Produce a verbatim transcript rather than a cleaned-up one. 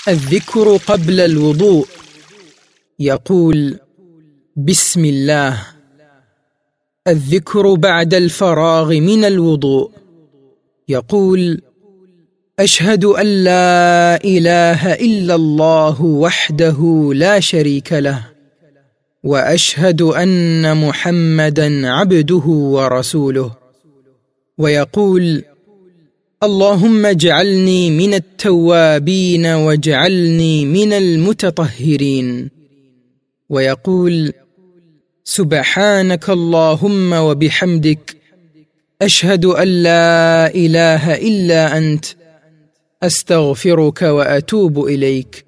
الذكر قبل الوضوء. يقول: بسم الله. الذكر بعد الفراغ من الوضوء. يقول: أشهد أن لا إله إلا الله وحده لا شريك له، وأشهد أن محمدًا عبده ورسوله. ويقول: اللهم اجعلني من التوابين واجعلني من المتطهرين. ويقول: سبحانك اللهم وبحمدك، أشهد أن لا إله إلا أنت، أستغفرك وأتوب إليك.